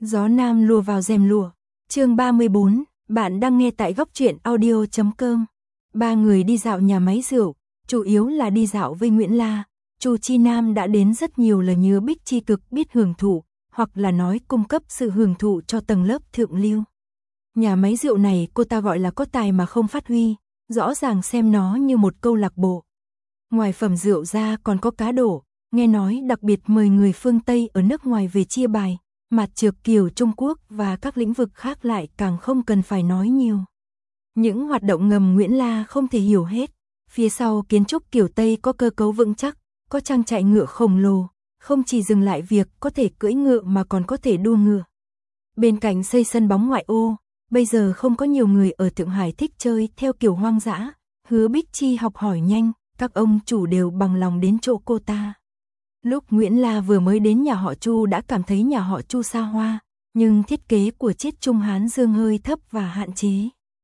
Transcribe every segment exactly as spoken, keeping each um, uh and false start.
Gió nam lùa vào rèm lụa. Chương ba mươi bốn, bạn đang nghe tại góc truyện audio chấm com. Ba người đi dạo nhà máy rượu, chủ yếu là đi dạo với Nguyễn La. Chu Chi Nam đã đến rất nhiều lần như Bích Chi cực biết hưởng thụ, hoặc là nói cung cấp sự hưởng thụ cho tầng lớp thượng lưu. Nhà máy rượu này cô ta gọi là có tài mà không phát huy, rõ ràng xem nó như một câu lạc bộ. Ngoài phẩm rượu ra còn có cá đổ, nghe nói đặc biệt mời người phương Tây ở nước ngoài về chia bài, mặt trược kiều Trung Quốc và các lĩnh vực khác lại càng không cần phải nói nhiều. Những hoạt động ngầm Nguyễn La không thể hiểu hết, phía sau kiến trúc kiểu Tây có cơ cấu vững chắc, có trang trại ngựa khổng lồ, không chỉ dừng lại việc có thể cưỡi ngựa mà còn có thể đua ngựa. Bên cạnh xây sân bóng ngoại ô, bây giờ không có nhiều người ở Thượng Hải thích chơi theo kiểu hoang dã, Hứa Bích Chi học hỏi nhanh, các ông chủ đều bằng lòng đến chỗ cô ta. Lúc Nguyễn La vừa mới đến nhà họ Chu đã cảm thấy nhà họ Chu xa hoa, nhưng thiết kế của Chiết Trung Hán Dương hơi thấp và hạn chế.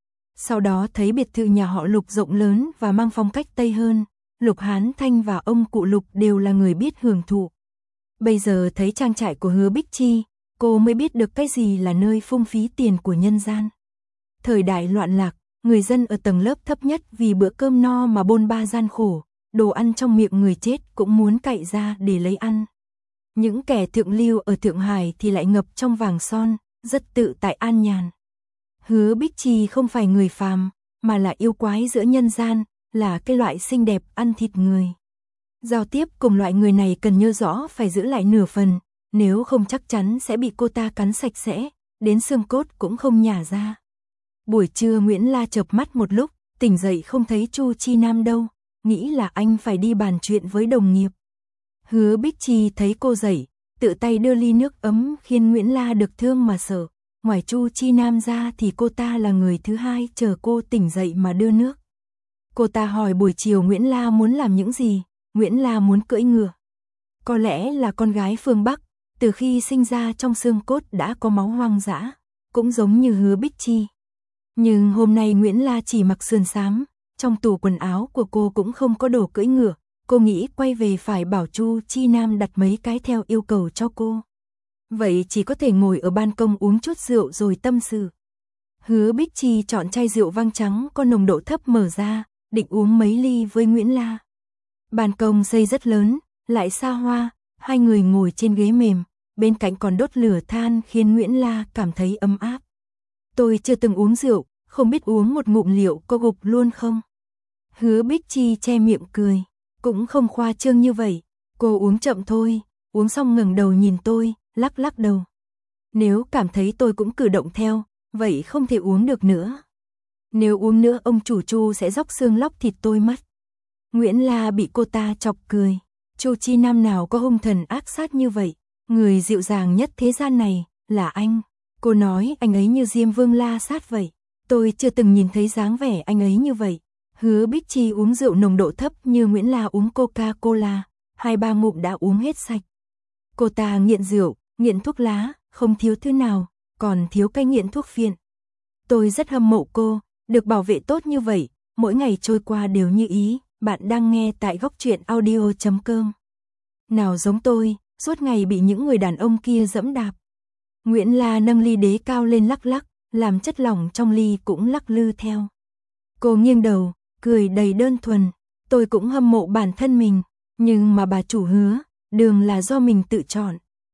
Sau đó thấy biệt thự nhà họ Lục rộng lớn và mang phong cách Tây hơn, Lục Hán Thanh và ông cụ Lục đều là người biết hưởng thụ. Bây giờ thấy trang trại của Hứa Bích Chi, cô mới biết được cái gì là nơi phung phí tiền của nhân gian. Thời đại loạn lạc, người dân ở tầng lớp thấp nhất vì bữa cơm no mà bôn ba gian khổ, đồ ăn trong miệng người chết cũng muốn cậy ra để lấy ăn. Những kẻ thượng lưu ở Thượng Hải thì lại ngập trong vàng son, rất tự tại an nhàn. Hứa Bích Chi không phải người phàm, mà là yêu quái giữa nhân gian, là cái loại xinh đẹp ăn thịt người. Giao tiếp cùng loại người này cần nhớ rõ phải giữ lại nửa phần, nếu không chắc chắn sẽ bị cô ta cắn sạch sẽ, đến xương cốt cũng không nhả ra. Buổi trưa Nguyễn La chợp mắt một lúc, tỉnh dậy không thấy Chu Chi Nam đâu, nghĩ là anh phải đi bàn chuyện với đồng nghiệp. Hứa Bích Chi thấy cô dậy, tự tay đưa ly nước ấm khiến Nguyễn La được thương mà sợ. Ngoài Chu Chi Nam ra thì cô ta là người thứ hai chờ cô tỉnh dậy mà đưa nước. Cô ta hỏi buổi chiều Nguyễn La muốn làm những gì, Nguyễn La muốn cưỡi ngựa. Có lẽ là con gái phương Bắc, từ khi sinh ra trong xương cốt đã có máu hoang dã, cũng giống như Hứa Bích Chi. Nhưng hôm nay Nguyễn La chỉ mặc sườn xám, trong tủ quần áo của cô cũng không có đồ cưỡi ngựa, cô nghĩ quay về phải bảo Chu Chi Nam đặt mấy cái theo yêu cầu cho cô. Vậy chỉ có thể ngồi ở ban công uống chút rượu rồi tâm sự. Hứa Bích Chi chọn chai rượu vang trắng có nồng độ thấp mở ra, định uống mấy ly với Nguyễn La. Ban công xây rất lớn, lại xa hoa, hai người ngồi trên ghế mềm, bên cạnh còn đốt lửa than khiến Nguyễn La cảm thấy ấm áp. Tôi chưa từng uống rượu, không biết uống một ngụm liệu có gục luôn không? Hứa Bích Chi che miệng cười, cũng không khoa trương như vậy, cô uống chậm thôi, uống xong ngẩng đầu nhìn tôi, lắc lắc đầu. Nếu cảm thấy tôi cũng cử động theo, vậy không thể uống được nữa. Nếu uống nữa ông chủ Chu sẽ róc xương lóc thịt tôi mất. Nguyễn La bị cô ta chọc cười, Chu Chi Nam nào có hung thần ác sát như vậy, người dịu dàng nhất thế gian này là anh. Cô nói anh ấy như Diêm Vương La Sát vậy, tôi chưa từng nhìn thấy dáng vẻ anh ấy như vậy. Hứa Bích Chi uống rượu nồng độ thấp như Nguyễn La uống Coca-Cola, hai ba ngụm đã uống hết sạch. Cô ta nghiện rượu, nghiện thuốc lá, không thiếu thứ nào, còn thiếu cái nghiện thuốc phiện. Tôi rất hâm mộ cô, được bảo vệ tốt như vậy, mỗi ngày trôi qua đều như ý. Bạn đang nghe tại góc truyện audio chấm com. Nào giống tôi, suốt ngày bị những người đàn ông kia dẫm đạp. Nguyễn La nâng ly đế cao lên lắc lắc, làm chất lỏng trong ly cũng lắc lư theo. Cô nghiêng đầu, cười đầy đơn thuần. Tôi cũng hâm mộ bản thân mình, nhưng mà bà chủ Hứa, đường là do mình tự chọn.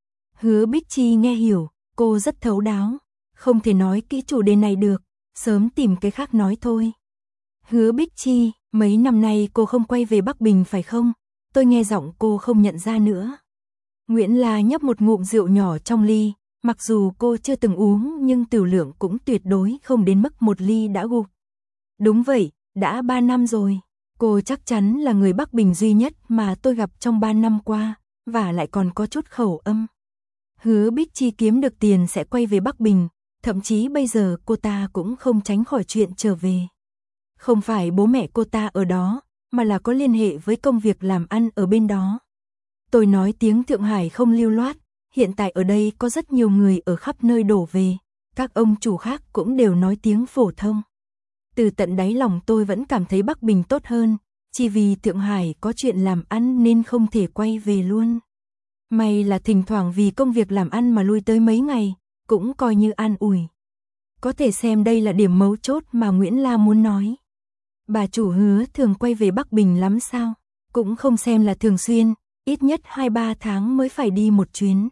Hứa Bích Chi nghe hiểu, cô rất thấu đáo, không thể nói kỹ chủ đề này được, sớm tìm cái khác nói thôi. Hứa Bích Chi, mấy năm nay cô không quay về Bắc Bình phải không? Tôi nghe giọng cô không nhận ra nữa. Nguyễn La nhấp một ngụm rượu nhỏ trong ly, mặc dù cô chưa từng uống nhưng tiểu lượng cũng tuyệt đối không đến mức một ly đã gục. Đúng vậy, đã ba năm rồi. Cô chắc chắn là người Bắc Bình duy nhất mà tôi gặp trong ba năm qua, và lại còn có chút khẩu âm. Hứa Bích Chi kiếm được tiền sẽ quay về Bắc Bình, thậm chí bây giờ cô ta cũng không tránh khỏi chuyện trở về. Không phải bố mẹ cô ta ở đó, mà là có liên hệ với công việc làm ăn ở bên đó. Tôi nói tiếng Thượng Hải không lưu loát, hiện tại ở đây có rất nhiều người ở khắp nơi đổ về, các ông chủ khác cũng đều nói tiếng phổ thông. Từ tận đáy lòng tôi vẫn cảm thấy Bắc Bình tốt hơn, chỉ vì Thượng Hải có chuyện làm ăn nên không thể quay về luôn. May là thỉnh thoảng vì công việc làm ăn mà lui tới mấy ngày, cũng coi như an ủi. Có thể xem đây là điểm mấu chốt mà Nguyễn La muốn nói. Bà chủ Hứa thường quay về Bắc Bình lắm sao? Cũng không xem là thường xuyên, ít nhất hai ba tháng mới phải đi một chuyến.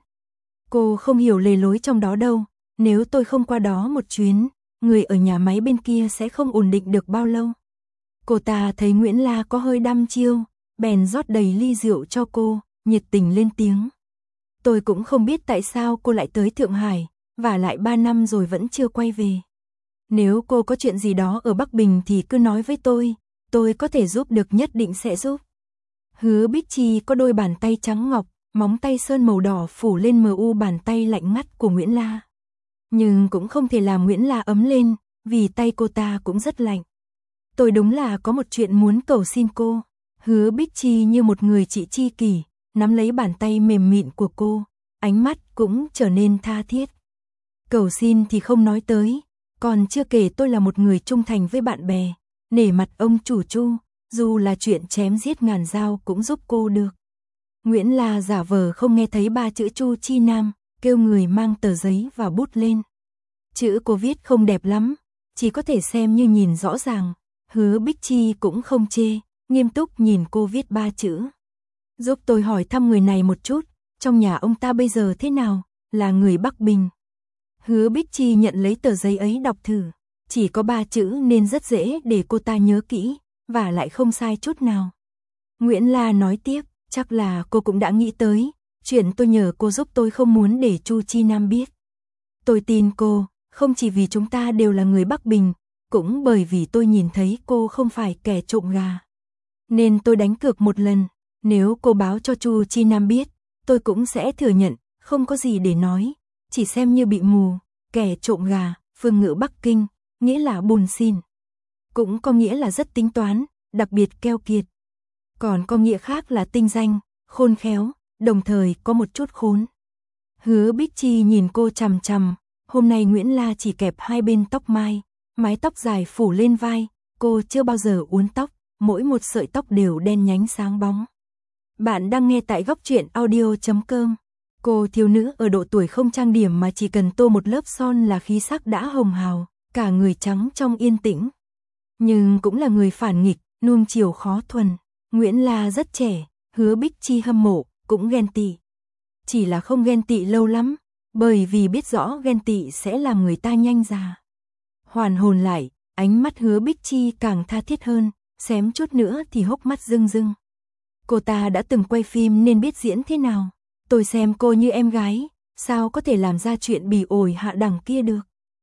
Cô không hiểu lề lối trong đó đâu, nếu tôi không qua đó một chuyến, người ở nhà máy bên kia sẽ không ổn định được bao lâu. Cô ta thấy Nguyễn La có hơi đăm chiêu, bèn rót đầy ly rượu cho cô, nhiệt tình lên tiếng. Tôi cũng không biết tại sao cô lại tới Thượng Hải, và lại ba năm rồi vẫn chưa quay về. Nếu cô có chuyện gì đó ở Bắc Bình thì cứ nói với tôi, tôi có thể giúp được nhất định sẽ giúp. Hứa Bích Chi có đôi bàn tay trắng ngọc, móng tay sơn màu đỏ phủ lên mờ u bàn tay lạnh ngắt của Nguyễn La. Nhưng cũng không thể làm Nguyễn La ấm lên, vì tay cô ta cũng rất lạnh. Tôi đúng là có một chuyện muốn cầu xin cô. Hứa Bích Chi như một người chị tri kỷ, nắm lấy bàn tay mềm mịn của cô, ánh mắt cũng trở nên tha thiết. Cầu xin thì không nói tới, còn chưa kể tôi là một người trung thành với bạn bè, nể mặt ông chủ Chu, dù là chuyện chém giết ngàn dao cũng giúp cô được. Nguyễn La giả vờ không nghe thấy ba chữ Chu Chi Nam, kêu người mang tờ giấy và bút lên. Chữ cô viết không đẹp lắm, chỉ có thể xem như nhìn rõ ràng. Hứa Bích Chi cũng không chê, nghiêm túc nhìn cô viết ba chữ. Giúp tôi hỏi thăm người này một chút, trong nhà ông ta bây giờ thế nào, là người Bắc Bình. Hứa Bích Chi nhận lấy tờ giấy ấy đọc thử, chỉ có ba chữ nên rất dễ để cô ta nhớ kỹ, và lại không sai chút nào. Nguyễn La nói tiếp, chắc là cô cũng đã nghĩ tới, chuyện tôi nhờ cô giúp tôi không muốn để Chu Chi Nam biết. Tôi tin cô, không chỉ vì chúng ta đều là người Bắc Bình, cũng bởi vì tôi nhìn thấy cô không phải kẻ trộm gà. Nên tôi đánh cược một lần, nếu cô báo cho Chu Chi Nam biết, tôi cũng sẽ thừa nhận, không có gì để nói, chỉ xem như bị mù. Kẻ trộm gà, phương ngữ Bắc Kinh, nghĩa là bùn xỉn. Cũng có nghĩa là rất tính toán, đặc biệt keo kiệt. Còn có nghĩa khác là tinh danh, khôn khéo, đồng thời có một chút khốn. Hứa Bích Chi nhìn cô chằm chằm, hôm nay Nguyễn La chỉ kẹp hai bên tóc mai, mái tóc dài phủ lên vai, cô chưa bao giờ uốn tóc, mỗi một sợi tóc đều đen nhánh sáng bóng. Bạn đang nghe tại góc truyện audio chấm com. Cô thiếu nữ ở độ tuổi không trang điểm mà chỉ cần tô một lớp son là khí sắc đã hồng hào, cả người trắng trong yên tĩnh. Nhưng cũng là người phản nghịch, nuông chiều khó thuần. Nguyễn La rất trẻ, Hứa Bích Chi hâm mộ, cũng ghen tị. Chỉ là không ghen tị lâu lắm, bởi vì biết rõ ghen tị sẽ làm người ta nhanh già. Hoàn hồn lại, ánh mắt Hứa Bích Chi càng tha thiết hơn, xém chút nữa thì hốc mắt rưng rưng. Cô ta đã từng quay phim nên biết diễn thế nào. Tôi xem cô như em gái, sao có thể làm ra chuyện bỉ ổi hạ đẳng kia được.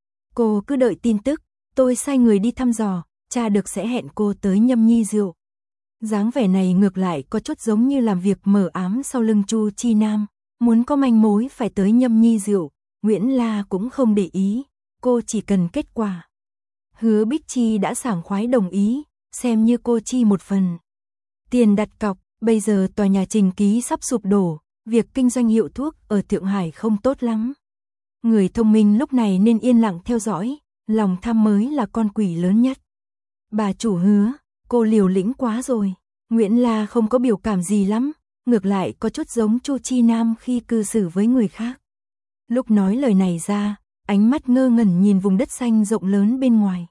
Cô cứ đợi tin tức, tôi sai người đi thăm dò, tra được sẽ hẹn cô tới nhâm nhi rượu. Dáng vẻ này ngược lại có chút giống như làm việc mờ ám sau lưng Chu Chi Nam, muốn có manh mối phải tới nhâm nhi rượu. Nguyễn La cũng không để ý, cô chỉ cần kết quả. Hứa Bích Chi đã sảng khoái đồng ý, xem như cô chi một phần. Tiền đặt cọc, bây giờ tòa nhà Trình Ký sắp sụp đổ, việc kinh doanh hiệu thuốc ở Thượng Hải không tốt lắm. Người thông minh lúc này nên yên lặng theo dõi, lòng tham mới là con quỷ lớn nhất. Bà chủ Hứa, cô liều lĩnh quá rồi. Nguyễn La không có biểu cảm gì lắm, ngược lại có chút giống Chu Chi Nam khi cư xử với người khác. Lúc nói lời này ra, ánh mắt ngơ ngẩn nhìn vùng đất xanh rộng lớn bên ngoài.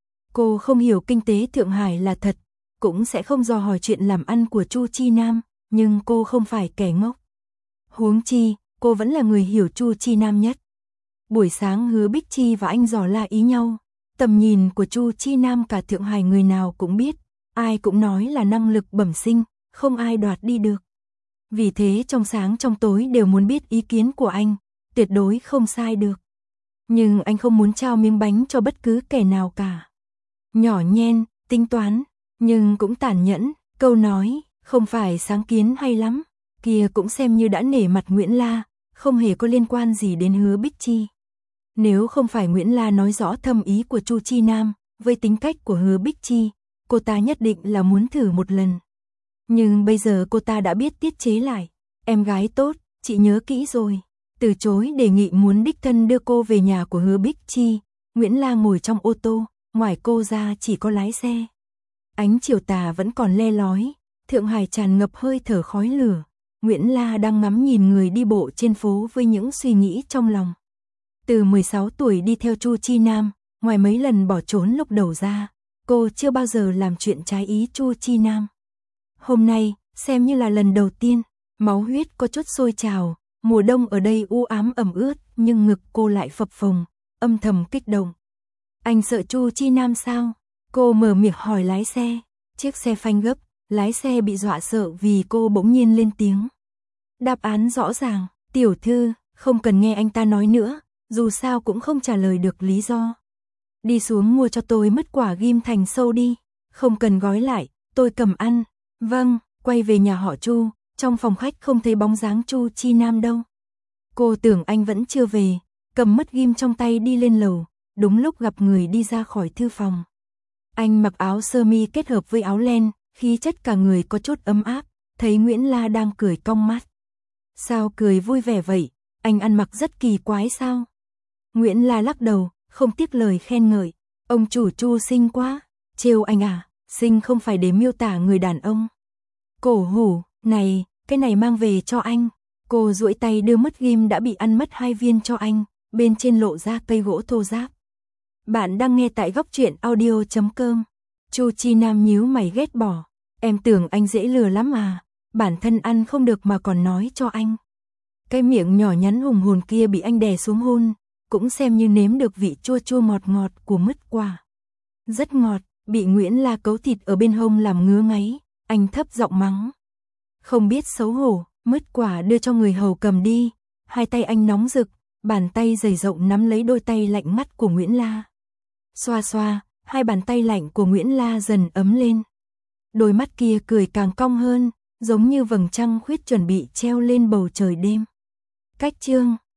Cô không hiểu kinh tế Thượng Hải là thật, cũng sẽ không dò hỏi chuyện làm ăn của Chu Chi Nam, nhưng cô không phải kẻ ngốc. Huống chi, cô vẫn là người hiểu Chu Chi Nam nhất. Buổi sáng Hứa Bích Chi và anh dò la ý nhau, tầm nhìn của Chu Chi Nam cả Thượng Hải người nào cũng biết, ai cũng nói là năng lực bẩm sinh, không ai đoạt đi được. Vì thế trong sáng trong tối đều muốn biết ý kiến của anh, tuyệt đối không sai được. Nhưng anh không muốn trao miếng bánh cho bất cứ kẻ nào cả. Nhỏ nhen, tính toán, nhưng cũng tàn nhẫn, câu nói, không phải sáng kiến hay lắm, kia cũng xem như đã nể mặt Nguyễn La, không hề có liên quan gì đến Hứa Bích Chi. Nếu không phải Nguyễn La nói rõ thâm ý của Chu Chi Nam, với tính cách của Hứa Bích Chi, cô ta nhất định là muốn thử một lần. Nhưng bây giờ cô ta đã biết tiết chế lại. Em gái tốt, chị nhớ kỹ rồi. Từ chối đề nghị muốn đích thân đưa cô về nhà của Hứa Bích Chi, Nguyễn La ngồi trong ô tô, ngoài cô ra chỉ có lái xe. Ánh chiều tà vẫn còn le lói, Thượng Hải tràn ngập hơi thở khói lửa. Nguyễn La đang ngắm nhìn người đi bộ trên phố với những suy nghĩ trong lòng. Từ mười sáu tuổi đi theo Chu Chi Nam, ngoài mấy lần bỏ trốn lúc đầu ra, cô chưa bao giờ làm chuyện trái ý Chu Chi Nam. Hôm nay, xem như là lần đầu tiên, máu huyết có chút sôi trào, mùa đông ở đây u ám ẩm ướt, nhưng ngực cô lại phập phồng, âm thầm kích động. Anh sợ Chu Chi Nam sao? Cô mở miệng hỏi lái xe, chiếc xe phanh gấp, lái xe bị dọa sợ vì cô bỗng nhiên lên tiếng. Đáp án rõ ràng, tiểu thư, không cần nghe anh ta nói nữa, dù sao cũng không trả lời được lý do. Đi xuống mua cho tôi mứt quả ghim thành sâu đi, không cần gói lại, tôi cầm ăn. Vâng, quay về nhà họ Chu, trong phòng khách không thấy bóng dáng Chu Chi Nam đâu. Cô tưởng anh vẫn chưa về, cầm mứt ghim trong tay đi lên lầu, đúng lúc gặp người đi ra khỏi thư phòng. Anh mặc áo sơ mi kết hợp với áo len, khí chất cả người có chút ấm áp, thấy Nguyễn La đang cười cong mắt. Sao cười vui vẻ vậy, anh ăn mặc rất kỳ quái sao? Nguyễn La lắc đầu, không tiếc lời khen ngợi, ông chủ Chu xinh quá, trêu anh à, xinh không phải để miêu tả người đàn ông. Cổ hủ, này, cái này mang về cho anh. Cô duỗi tay đưa mứt ghim đã bị ăn mất hai viên cho anh, bên trên lộ ra cây gỗ thô ráp. Bạn đang nghe tại góc truyện audio chấm com. Chu Chi Nam nhíu mày ghét bỏ, em tưởng anh dễ lừa lắm à, bản thân ăn không được mà còn nói cho anh. Cái miệng nhỏ nhắn hùng hồn kia bị anh đè xuống hôn, cũng xem như nếm được vị chua chua ngọt ngọt của mứt quả. Rất ngọt, bị Nguyễn La cấu thịt ở bên hông làm ngứa ngáy, anh thấp giọng mắng. Không biết xấu hổ, mứt quả đưa cho người hầu cầm đi, hai tay anh nóng rực, bàn tay dày rộng nắm lấy đôi tay lạnh ngắt của Nguyễn La. Xoa xoa, hai bàn tay lạnh của Nguyễn La dần ấm lên. Đôi mắt kia cười càng cong hơn, giống như vầng trăng khuyết chuẩn bị treo lên bầu trời đêm. Cách chương